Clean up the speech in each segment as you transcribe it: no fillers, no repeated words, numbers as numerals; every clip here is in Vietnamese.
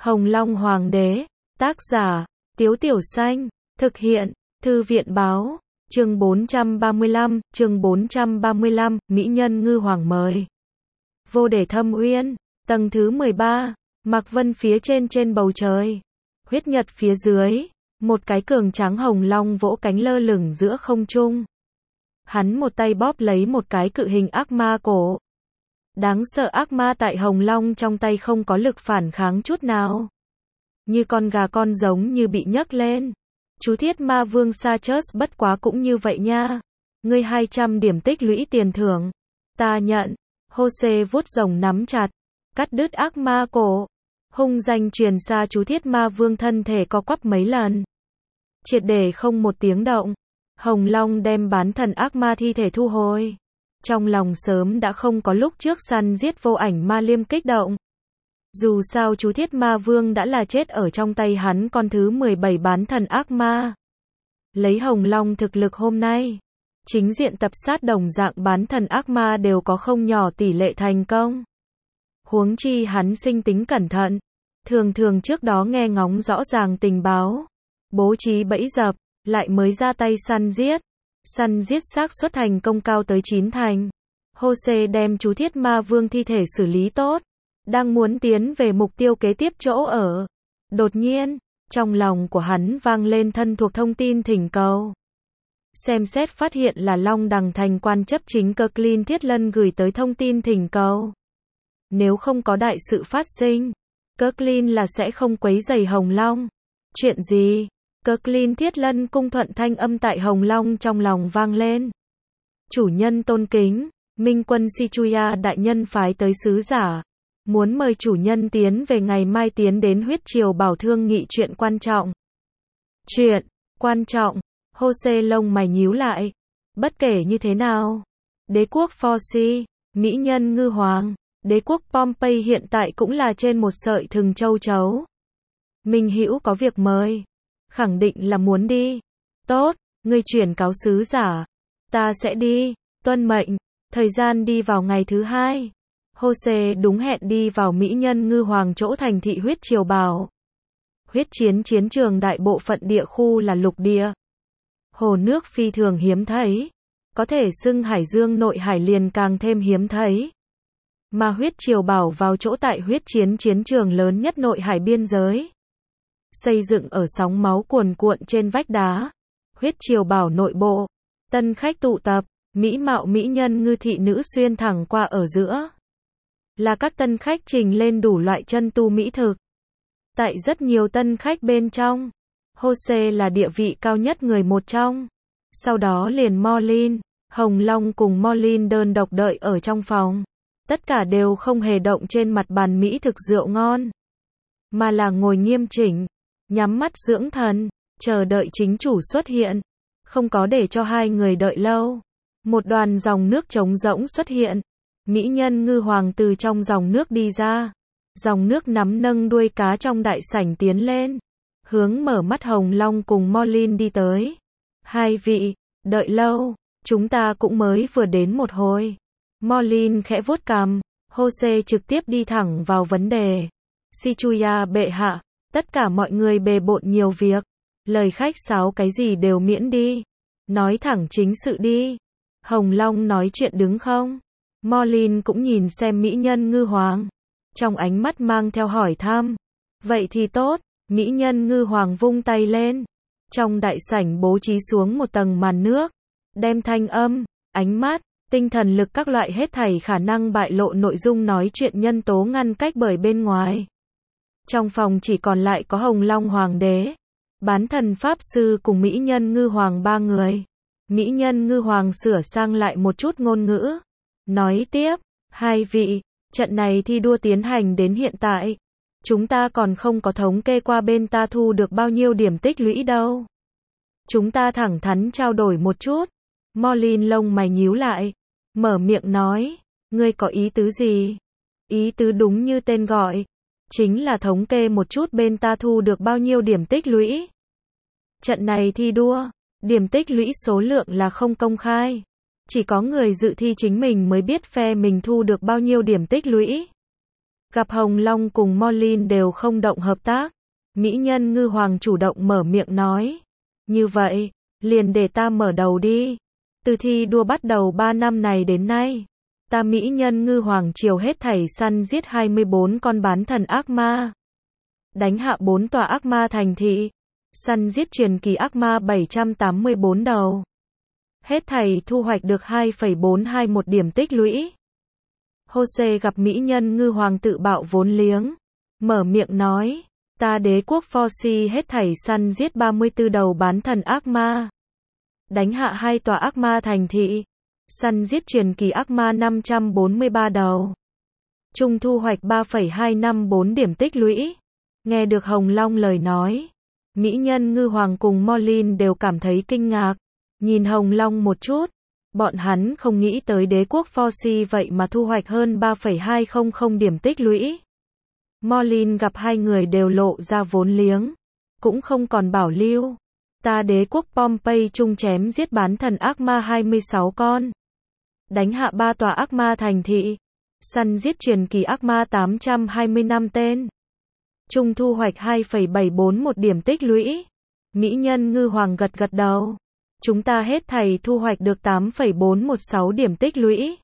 Hồng Long Hoàng đế, tác giả, Tiếu Tiểu Xanh, thực hiện, Thư viện báo, chương 435, Mỹ nhân ngư hoàng mời. Vô để thâm uyên, tầng thứ 13, Mạc Vân phía trên bầu trời, huyết nhật phía dưới, một cái cường tráng hồng long vỗ cánh lơ lửng giữa không trung. Hắn một tay bóp lấy một cái cự hình ác ma cổ. Đáng sợ ác ma tại hồng long trong tay không có lực phản kháng chút nào. Như con gà con giống như bị nhấc lên. Chú Thiết Ma Vương Sarchus bất quá cũng như vậy nha. Ngươi 200 điểm tích lũy tiền thưởng. Ta nhận. Jose vuốt rồng nắm chặt. Cắt đứt ác ma cổ. Hung danh truyền xa chú Thiết Ma Vương thân thể co quắp mấy lần. Triệt để không một tiếng động. Hồng Long đem bán thần ác ma thi thể thu hồi. Trong lòng sớm đã không có lúc trước săn giết vô ảnh ma liêm kích động. Dù sao chú Thiết Ma Vương đã là chết ở trong tay hắn con thứ 17 bán thần ác ma. Lấy Hồng Long thực lực hôm nay, chính diện tập sát đồng dạng bán thần ác ma đều có không nhỏ tỷ lệ thành công. Huống chi hắn sinh tính cẩn thận, thường trước đó nghe ngóng rõ ràng tình báo, bố trí bẫy dập, lại mới ra tay săn giết. Săn giết xác suất thành công cao tới 9 thành. Jose đem chú Thiết Ma Vương thi thể xử lý tốt, đang muốn tiến về mục tiêu kế tiếp chỗ ở. Đột nhiên, trong lòng của hắn vang lên thân thuộc thông tin thỉnh cầu. Xem xét phát hiện là Long Đằng Thành quan chấp chính Kirklin Thiết Lân gửi tới thông tin thỉnh cầu. Nếu không có đại sự phát sinh, Kirklin là sẽ không quấy rầy Hồng Long. Chuyện gì? Kirklin Thiết Lân cung thuận thanh âm tại Hồng Long trong lòng vang lên. Chủ nhân tôn kính, Minh quân Sichuya đại nhân phái tới sứ giả. Muốn mời chủ nhân tiến về ngày mai tiến đến huyết triều bảo thương nghị chuyện quan trọng. Chuyện quan trọng? Jose lông mày nhíu lại. Bất kể như thế nào, đế quốc Forci, mỹ nhân ngư hoàng, đế quốc Pompey hiện tại cũng là trên một sợi thừng châu chấu. Minh hữu có việc mời, khẳng định là muốn đi. Tốt, ngươi chuyển cáo sứ giả, ta sẽ đi, tuân mệnh. Thời gian đi vào ngày thứ 2. Jose đúng hẹn đi vào mỹ nhân ngư hoàng chỗ thành thị huyết triều bảo. Huyết chiến trường đại bộ phận địa khu là lục địa. Hồ nước phi thường hiếm thấy. Có thể xưng hải dương nội hải liền càng thêm hiếm thấy. Mà huyết triều bảo vào chỗ tại huyết chiến trường lớn nhất nội hải biên giới. Xây dựng ở sóng máu cuồn cuộn trên vách đá. Huyết triều bảo nội bộ. Tân khách tụ tập, mỹ mạo mỹ nhân ngư thị nữ xuyên thẳng qua ở giữa. Là các tân khách trình lên đủ loại chân tu mỹ thực. Tại rất nhiều tân khách bên trong, Jose là địa vị cao nhất người một trong. Sau đó liền Morlin, Hồng Long cùng Morlin đơn độc đợi ở trong phòng. Tất cả đều không hề động trên mặt bàn mỹ thực rượu ngon, mà là ngồi nghiêm chỉnh, nhắm mắt dưỡng thần, chờ đợi chính chủ xuất hiện. Không có để cho hai người đợi lâu. Một đoàn dòng nước trống rỗng xuất hiện. Mỹ nhân ngư hoàng từ trong dòng nước đi ra. Dòng nước nắm nâng đuôi cá trong đại sảnh tiến lên. Hướng mở mắt Hồng Long cùng Morlin đi tới. Hai vị, đợi lâu, chúng ta cũng mới vừa đến một hồi. Morlin khẽ vuốt cằm. Jose trực tiếp đi thẳng vào vấn đề. Sichuya bệ hạ, tất cả mọi người bề bộn nhiều việc. Lời khách sáo cái gì đều miễn đi. Nói thẳng chính sự đi. Hồng Long nói chuyện đứng không? Morlin cũng nhìn xem mỹ nhân ngư hoàng. Trong ánh mắt mang theo hỏi thăm. Vậy thì tốt, mỹ nhân ngư hoàng vung tay lên. Trong đại sảnh bố trí xuống một tầng màn nước. Đem thanh âm, ánh mắt, tinh thần lực các loại hết thảy khả năng bại lộ nội dung nói chuyện nhân tố ngăn cách bởi bên ngoài. Trong phòng chỉ còn lại có Hồng Long hoàng đế, bán thần pháp sư cùng mỹ nhân ngư hoàng 3 người. Mỹ nhân ngư hoàng sửa sang lại một chút ngôn ngữ. Nói tiếp, hai vị, trận này thi đua tiến hành đến hiện tại. Chúng ta còn không có thống kê qua bên ta thu được bao nhiêu điểm tích lũy đâu. Chúng ta thẳng thắn trao đổi một chút. Morlin lông mày nhíu lại. Mở miệng nói, ngươi có ý tứ gì? Ý tứ đúng như tên gọi. Chính là thống kê một chút bên ta thu được bao nhiêu điểm tích lũy. Trận này thi đua, điểm tích lũy số lượng là không công khai. Chỉ có người dự thi chính mình mới biết phe mình thu được bao nhiêu điểm tích lũy. Gặp Hồng Long cùng Morlin đều không động hợp tác. Mỹ nhân ngư hoàng chủ động mở miệng nói. Như vậy, liền để ta mở đầu đi. Từ thi đua bắt đầu 3 năm này đến nay, ta Mỹ nhân ngư hoàng triều hết thảy săn giết 24 con bán thần ác ma. Đánh hạ 4 tòa ác ma thành thị. Săn giết truyền kỳ ác ma 784 đầu. Hết thảy thu hoạch được 2,421 điểm tích lũy. Jose gặp Mỹ nhân ngư hoàng tự bạo vốn liếng. Mở miệng nói. Ta đế quốc Forci hết thảy săn giết 34 đầu bán thần ác ma. Đánh hạ 2 tòa ác ma thành thị. Săn giết truyền kỳ ác ma 543 đầu. Chung thu hoạch 3,254 điểm tích lũy. Nghe được Hồng Long lời nói, Mỹ nhân ngư hoàng cùng Morlin đều cảm thấy kinh ngạc. Nhìn Hồng Long một chút, bọn hắn không nghĩ tới đế quốc Forci vậy mà thu hoạch hơn 3,200 điểm tích lũy. Morlin gặp hai người đều lộ ra vốn liếng, cũng không còn bảo lưu. Ta đế quốc Pompey chung chém giết bán thần ác ma 26 con. Đánh hạ 3 tòa ác ma thành thị. Săn giết truyền kỳ ác ma 825 tên. Chung thu hoạch 2,741 điểm tích lũy. Mỹ nhân ngư hoàng gật gật đầu. Chúng ta hết thảy thu hoạch được 8,416 điểm tích lũy.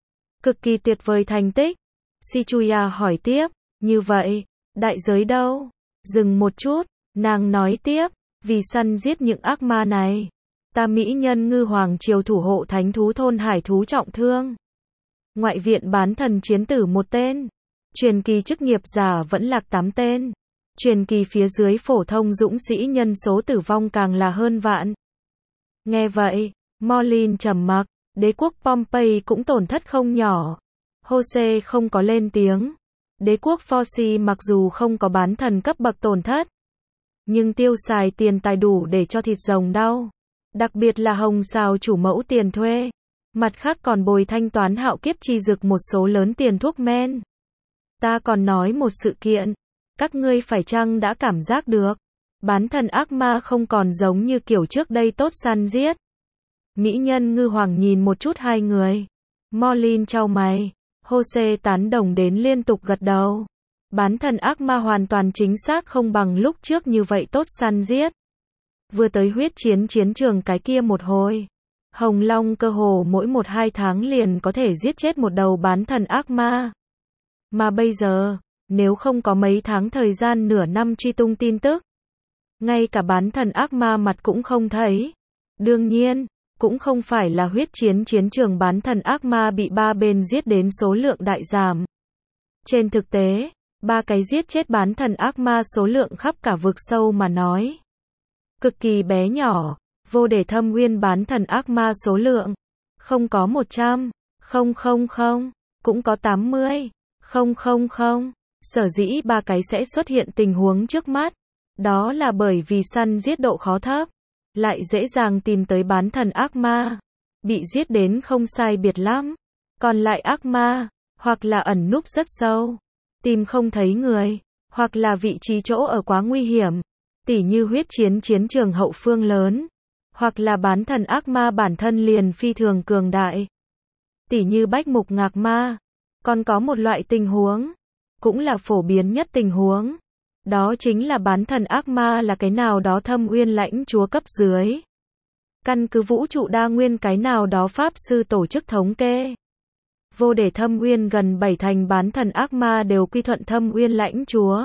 Cực kỳ tuyệt vời thành tích. Shichuya hỏi tiếp. Như vậy, đại giới đâu? Dừng một chút, nàng nói tiếp. Vì săn giết những ác ma này, ta Mỹ nhân ngư hoàng triều thủ hộ thánh thú thôn hải thú trọng thương. Ngoại viện bán thần chiến tử 1 tên. Truyền kỳ chức nghiệp giả vẫn lạc 8 tên. Truyền kỳ phía dưới phổ thông dũng sĩ nhân số tử vong càng là hơn vạn. Nghe vậy, Morlin trầm mặc. Đế quốc Pompey cũng tổn thất không nhỏ. Jose không có lên tiếng. Đế quốc Forci mặc dù không có bán thần cấp bậc tổn thất, nhưng tiêu xài tiền tài đủ để cho thịt rồng đau. Đặc biệt là hồng xào chủ mẫu tiền thuê. Mặt khác còn bồi thanh toán hạo kiếp chi dực một số lớn tiền thuốc men. Ta còn nói một sự kiện. Các ngươi phải chăng đã cảm giác được. Bán thần ác ma không còn giống như kiểu trước đây tốt săn giết. Mỹ nhân ngư hoàng nhìn một chút hai người. Morlin chau mày. Jose tán đồng đến liên tục gật đầu. Bán thần ác ma hoàn toàn chính xác không bằng lúc trước như vậy tốt săn giết. Vừa tới huyết chiến chiến trường cái kia một hồi, Hồng Long cơ hồ mỗi 1-2 tháng liền có thể giết chết một đầu bán thần ác ma. Mà bây giờ, nếu không có mấy tháng thời gian nửa năm truy tung tin tức, ngay cả bán thần ác ma mặt cũng không thấy. Đương nhiên, cũng không phải là huyết chiến chiến trường bán thần ác ma bị ba bên giết đến số lượng đại giảm. Trên thực tế, 3 cái giết chết bán thần ác ma số lượng khắp cả vực sâu mà nói cực kỳ bé nhỏ. Vô để thâm nguyên bán thần ác ma số lượng không có 100, 000, cũng có 80, 000. Sở dĩ 3 cái sẽ xuất hiện tình huống trước mắt, đó là bởi vì săn giết độ khó thấp, lại dễ dàng tìm tới bán thần ác ma, bị giết đến không sai biệt lắm. Còn lại ác ma, hoặc là ẩn núp rất sâu, tìm không thấy người, hoặc là vị trí chỗ ở quá nguy hiểm, tỉ như huyết chiến chiến trường hậu phương lớn, hoặc là bán thần ác ma bản thân liền phi thường cường đại, tỉ như bách mục ngạc ma. Còn có một loại tình huống, cũng là phổ biến nhất tình huống, đó chính là bán thần ác ma là cái nào đó thâm uyên lãnh chúa cấp dưới. Căn cứ vũ trụ đa nguyên cái nào đó pháp sư tổ chức thống kê, vô để thâm uyên gần 7 thành bán thần ác ma đều quy thuận thâm uyên lãnh chúa.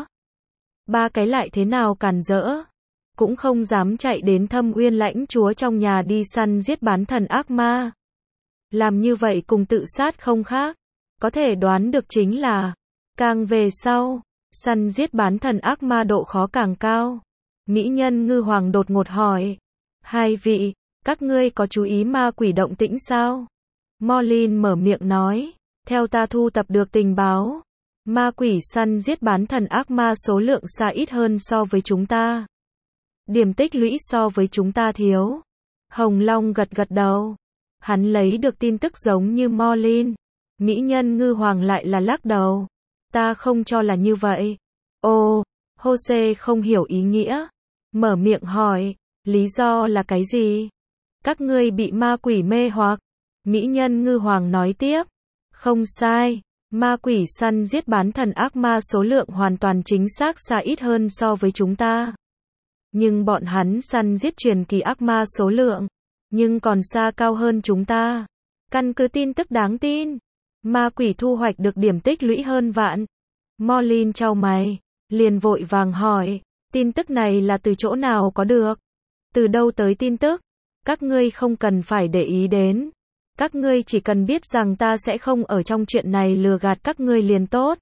3 cái lại thế nào càn rỡ, cũng không dám chạy đến thâm uyên lãnh chúa trong nhà đi săn giết bán thần ác ma. Làm như vậy cùng tự sát không khác. Có thể đoán được chính là, càng về sau, săn giết bán thần ác ma độ khó càng cao. Mỹ nhân ngư hoàng đột ngột hỏi. Hai vị, các ngươi có chú ý ma quỷ động tĩnh sao? Morlin mở miệng nói. Theo ta thu tập được tình báo, ma quỷ săn giết bán thần ác ma số lượng xa ít hơn so với chúng ta. Điểm tích lũy so với chúng ta thiếu. Hồng Long gật gật đầu. Hắn lấy được tin tức giống như Morlin. Mỹ nhân ngư hoàng lại là lắc đầu. Ta không cho là như vậy. Ồ, Jose không hiểu ý nghĩa. Mở miệng hỏi, lý do là cái gì? Các ngươi bị ma quỷ mê hoặc. Mỹ nhân ngư hoàng nói tiếp. Không sai, Ma quỷ săn giết bán thần ác ma số lượng hoàn toàn chính xác xa ít hơn so với chúng ta. Nhưng bọn hắn săn giết truyền kỳ ác ma số lượng, nhưng còn xa cao hơn chúng ta. Căn cứ tin tức đáng tin, ma quỷ thu hoạch được điểm tích lũy hơn vạn. Morlin chau mày, liền vội vàng hỏi, tin tức này là từ chỗ nào có được? Từ đâu tới tin tức? Các ngươi không cần phải để ý đến. Các ngươi chỉ cần biết rằng ta sẽ không ở trong chuyện này lừa gạt các ngươi liền tốt.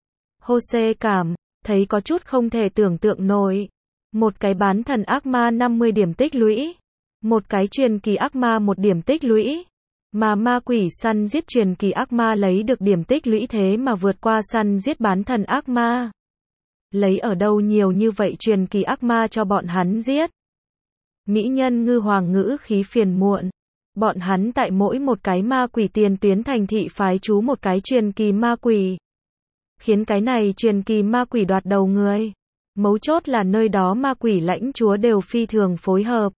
Jose cảm thấy có chút không thể tưởng tượng nổi. Một cái bán thần ác ma 50 điểm tích lũy. Một cái truyền kỳ ác ma 1 điểm tích lũy. Mà ma quỷ săn giết truyền kỳ ác ma lấy được điểm tích lũy thế mà vượt qua săn giết bán thần ác ma. Lấy ở đâu nhiều như vậy truyền kỳ ác ma cho bọn hắn giết? Mỹ nhân ngư hoàng ngữ khí phiền muộn. Bọn hắn tại mỗi một cái ma quỷ tiền tuyến thành thị phái trú một cái truyền kỳ ma quỷ. Khiến cái này truyền kỳ ma quỷ đoạt đầu người. Mấu chốt là nơi đó ma quỷ lãnh chúa đều phi thường phối hợp.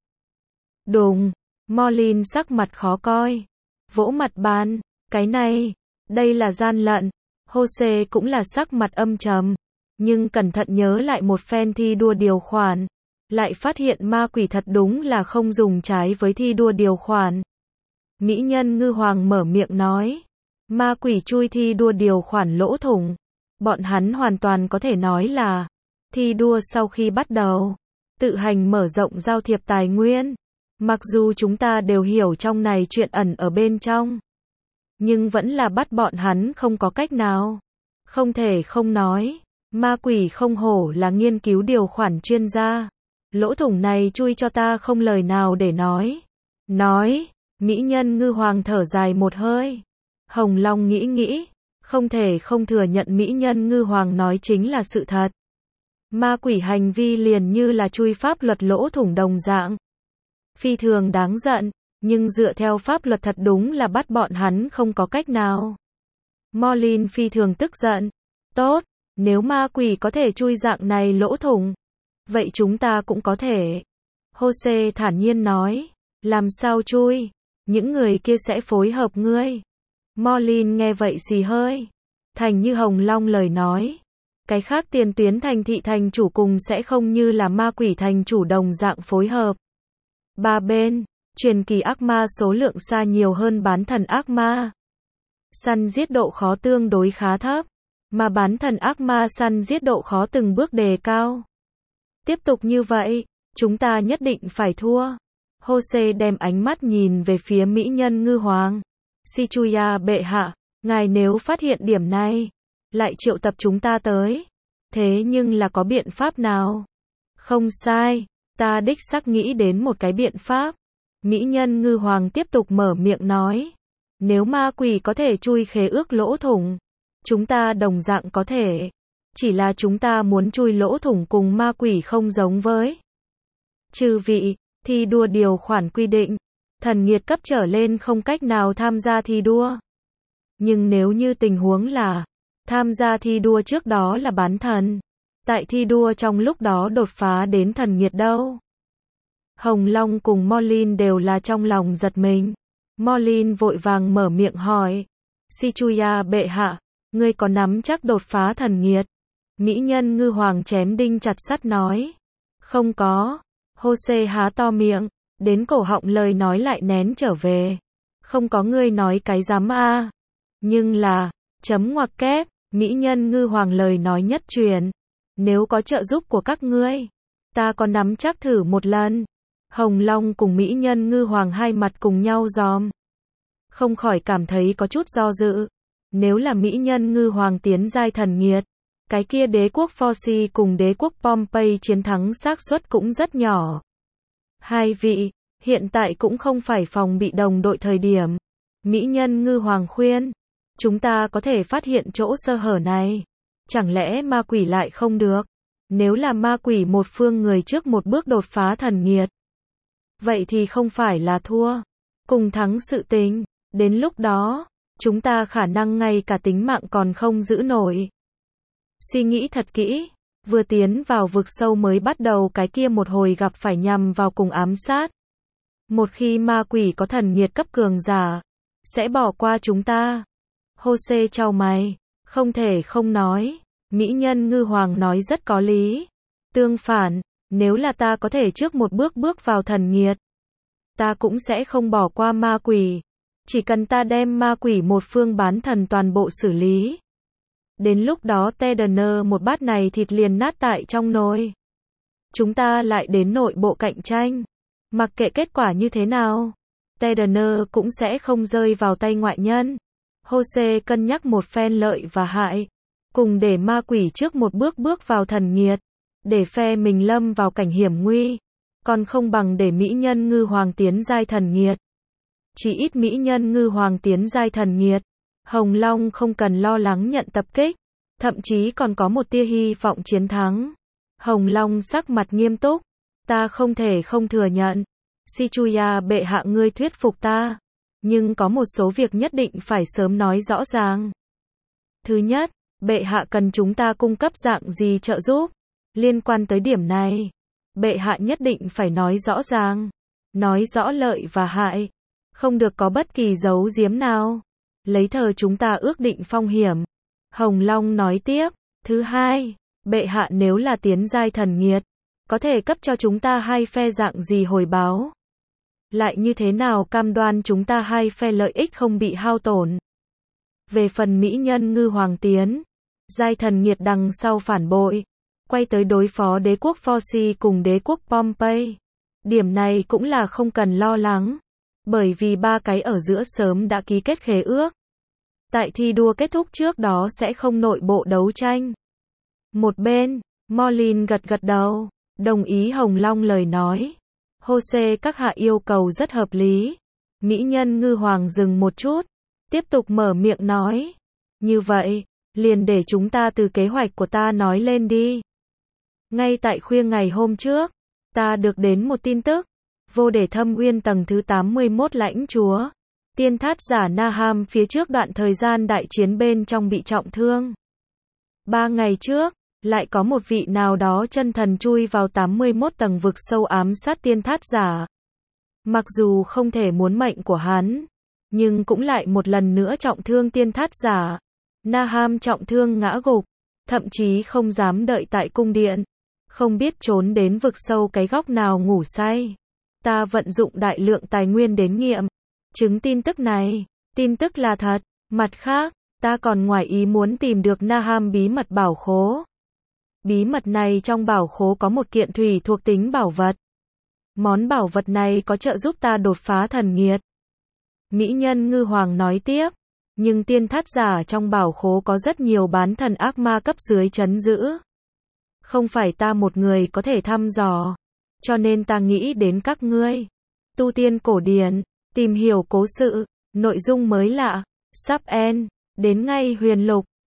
Đùng, Morlin sắc mặt khó coi. Vỗ mặt bàn, cái này, đây là gian lận. Jose cũng là sắc mặt âm trầm. Nhưng cẩn thận nhớ lại một phen thi đua điều khoản. Lại phát hiện ma quỷ thật đúng là không dùng trái với thi đua điều khoản. Mỹ nhân ngư hoàng mở miệng nói. Ma quỷ chui thi đua điều khoản lỗ thủng. Bọn hắn hoàn toàn có thể nói là thi đua sau khi bắt đầu. Tự hành mở rộng giao thiệp tài nguyên. Mặc dù chúng ta đều hiểu trong này chuyện ẩn ở bên trong. Nhưng vẫn là bắt bọn hắn không có cách nào. Không thể không nói. Ma quỷ không hổ là nghiên cứu điều khoản chuyên gia. Lỗ thủng này chui cho ta không lời nào để nói. Nói, mỹ nhân ngư hoàng thở dài một hơi. Hồng Long nghĩ, không thể không thừa nhận mỹ nhân ngư hoàng nói chính là sự thật. Ma quỷ hành vi liền như là chui pháp luật lỗ thủng đồng dạng. Phi thường đáng giận, nhưng dựa theo pháp luật thật đúng là bắt bọn hắn không có cách nào. Morlin phi thường tức giận. Tốt, nếu ma quỷ có thể chui dạng này lỗ thủng, vậy chúng ta cũng có thể. Jose thản nhiên nói. Làm sao chui? Những người kia sẽ phối hợp ngươi. Morlin nghe vậy xì hơi. Thành như Hồng Long lời nói. Cái khác tiền tuyến thành thị thành chủ cùng sẽ không như là ma quỷ thành chủ đồng dạng phối hợp. Ba bên, truyền kỳ ác ma số lượng xa nhiều hơn bán thần ác ma. Săn giết độ khó tương đối khá thấp. Mà bán thần ác ma săn giết độ khó từng bước đề cao. Tiếp tục như vậy, chúng ta nhất định phải thua. Jose đem ánh mắt nhìn về phía mỹ nhân ngư hoàng. Shichuya bệ hạ, ngài nếu phát hiện điểm này, lại triệu tập chúng ta tới. Thế nhưng là có biện pháp nào? Không sai, ta đích xác nghĩ đến một cái biện pháp. Mỹ nhân ngư hoàng tiếp tục mở miệng nói. Nếu ma quỷ có thể chui khế ước lỗ thủng, chúng ta đồng dạng có thể. Chỉ là chúng ta muốn chui lỗ thủng cùng ma quỷ không giống với. Chư vị, thi đua điều khoản quy định, thần nghiệt cấp trở lên không cách nào tham gia thi đua. Nhưng nếu như tình huống là tham gia thi đua trước đó là bán thần, tại thi đua trong lúc đó đột phá đến thần nghiệt đâu? Hồng Long cùng Morlin đều là trong lòng giật mình. Morlin vội vàng mở miệng hỏi. Shichuya bệ hạ, ngươi có nắm chắc đột phá thần nghiệt? Mỹ nhân ngư hoàng chém đinh chặt sắt nói. Không có. Jose há to miệng, đến cổ họng lời nói lại nén trở về. Không có ngươi nói cái dám a. Nhưng là, chấm ngoặc kép, mỹ nhân ngư hoàng lời nói nhất truyền. Nếu có trợ giúp của các ngươi, ta có nắm chắc thử một lần. Hồng Long cùng mỹ nhân ngư hoàng hai mặt cùng nhau giòm. Không khỏi cảm thấy có chút do dự. Nếu là mỹ nhân ngư hoàng tiến giai thần nghiệt, cái kia đế quốc Forci cùng đế quốc Pompey chiến thắng xác suất cũng rất nhỏ. Hai vị, hiện tại cũng không phải phòng bị đồng đội thời điểm. Mỹ nhân ngư hoàng khuyên, chúng ta có thể phát hiện chỗ sơ hở này. Chẳng lẽ ma quỷ lại không được? Nếu là ma quỷ một phương người trước một bước đột phá thần nghiệt, vậy thì không phải là thua, cùng thắng sự tình. Đến lúc đó, chúng ta khả năng ngay cả tính mạng còn không giữ nổi. Suy nghĩ thật kỹ, vừa tiến vào vực sâu mới bắt đầu cái kia một hồi gặp phải nhằm vào cùng ám sát. Một khi ma quỷ có thần nghiệt cấp cường giả, sẽ bỏ qua chúng ta. Jose chau mày, không thể không nói. Mỹ nhân ngư hoàng nói rất có lý. Tương phản, nếu là ta có thể trước một bước bước vào thần nghiệt, ta cũng sẽ không bỏ qua ma quỷ. Chỉ cần ta đem ma quỷ một phương bán thần toàn bộ xử lý. Đến lúc đó Tedner một bát này thịt liền nát tại trong nồi. Chúng ta lại đến nội bộ cạnh tranh. Mặc kệ kết quả như thế nào, Tedner cũng sẽ không rơi vào tay ngoại nhân. Jose cân nhắc một phen lợi và hại. Cùng để ma quỷ trước một bước bước vào thần nghiệt. Để phe mình lâm vào cảnh hiểm nguy. Còn không bằng để mỹ nhân ngư hoàng tiến giai thần nghiệt. Chỉ ít mỹ nhân ngư hoàng tiến giai thần nghiệt, Hồng Long không cần lo lắng nhận tập kích. Thậm chí còn có một tia hy vọng chiến thắng. Hồng Long sắc mặt nghiêm túc. Ta không thể không thừa nhận. Shichuya bệ hạ ngươi thuyết phục ta. Nhưng có một số việc nhất định phải sớm nói rõ ràng. Thứ nhất, bệ hạ cần chúng ta cung cấp dạng gì trợ giúp. Liên quan tới điểm này, bệ hạ nhất định phải nói rõ ràng. Nói rõ lợi và hại. Không được có bất kỳ giấu giếm nào. Lấy thờ chúng ta ước định phong hiểm. Hồng Long nói tiếp. Thứ hai, bệ hạ nếu là tiến giai thần nghiệt, có thể cấp cho chúng ta hai phe dạng gì hồi báo. Lại như thế nào cam đoan chúng ta hai phe lợi ích không bị hao tổn. Về phần mỹ nhân ngư hoàng tiến, giai thần nghiệt đằng sau phản bội, quay tới đối phó đế quốc Phoci cùng đế quốc Pompey. Điểm này cũng là không cần lo lắng. Bởi vì ba cái ở giữa sớm đã ký kết khế ước. Tại thi đua kết thúc trước đó sẽ không nội bộ đấu tranh. Một bên, Morlin gật gật đầu, đồng ý Hồng Long lời nói. Jose các hạ yêu cầu rất hợp lý. Mỹ nhân ngư hoàng dừng một chút, tiếp tục mở miệng nói. Như vậy, liền để chúng ta từ kế hoạch của ta nói lên đi. Ngay tại khuya ngày hôm trước, ta được đến một tin tức. Vô Đề Thâm Uyên tầng thứ 81 lãnh chúa. Tiên thát giả Naham phía trước đoạn thời gian đại chiến bên trong bị trọng thương. 3 ngày trước, lại có một vị nào đó chân thần chui vào 81 tầng vực sâu ám sát tiên thát giả. Mặc dù không thể muốn mệnh của hắn, nhưng cũng lại một lần nữa trọng thương tiên thát giả. Naham trọng thương ngã gục, thậm chí không dám đợi tại cung điện. Không biết trốn đến vực sâu cái góc nào ngủ say. Ta vận dụng đại lượng tài nguyên đến nghiệm chứng tin tức này. Tin tức là thật. Mặt khác, ta còn ngoài ý muốn tìm được Naham bí mật bảo khố. Bí mật này trong bảo khố có một kiện thủy thuộc tính bảo vật. Món bảo vật này có trợ giúp ta đột phá thần nghiệt. Mỹ nhân ngư hoàng nói tiếp. Nhưng tiên thát giả trong bảo khố có rất nhiều bán thần ác ma cấp dưới trấn giữ. Không phải ta một người có thể thăm dò. Cho nên ta nghĩ đến các ngươi. Tu tiên cổ điển, tìm hiểu cố sự, nội dung mới lạ, sắp end, đến ngay huyền lục.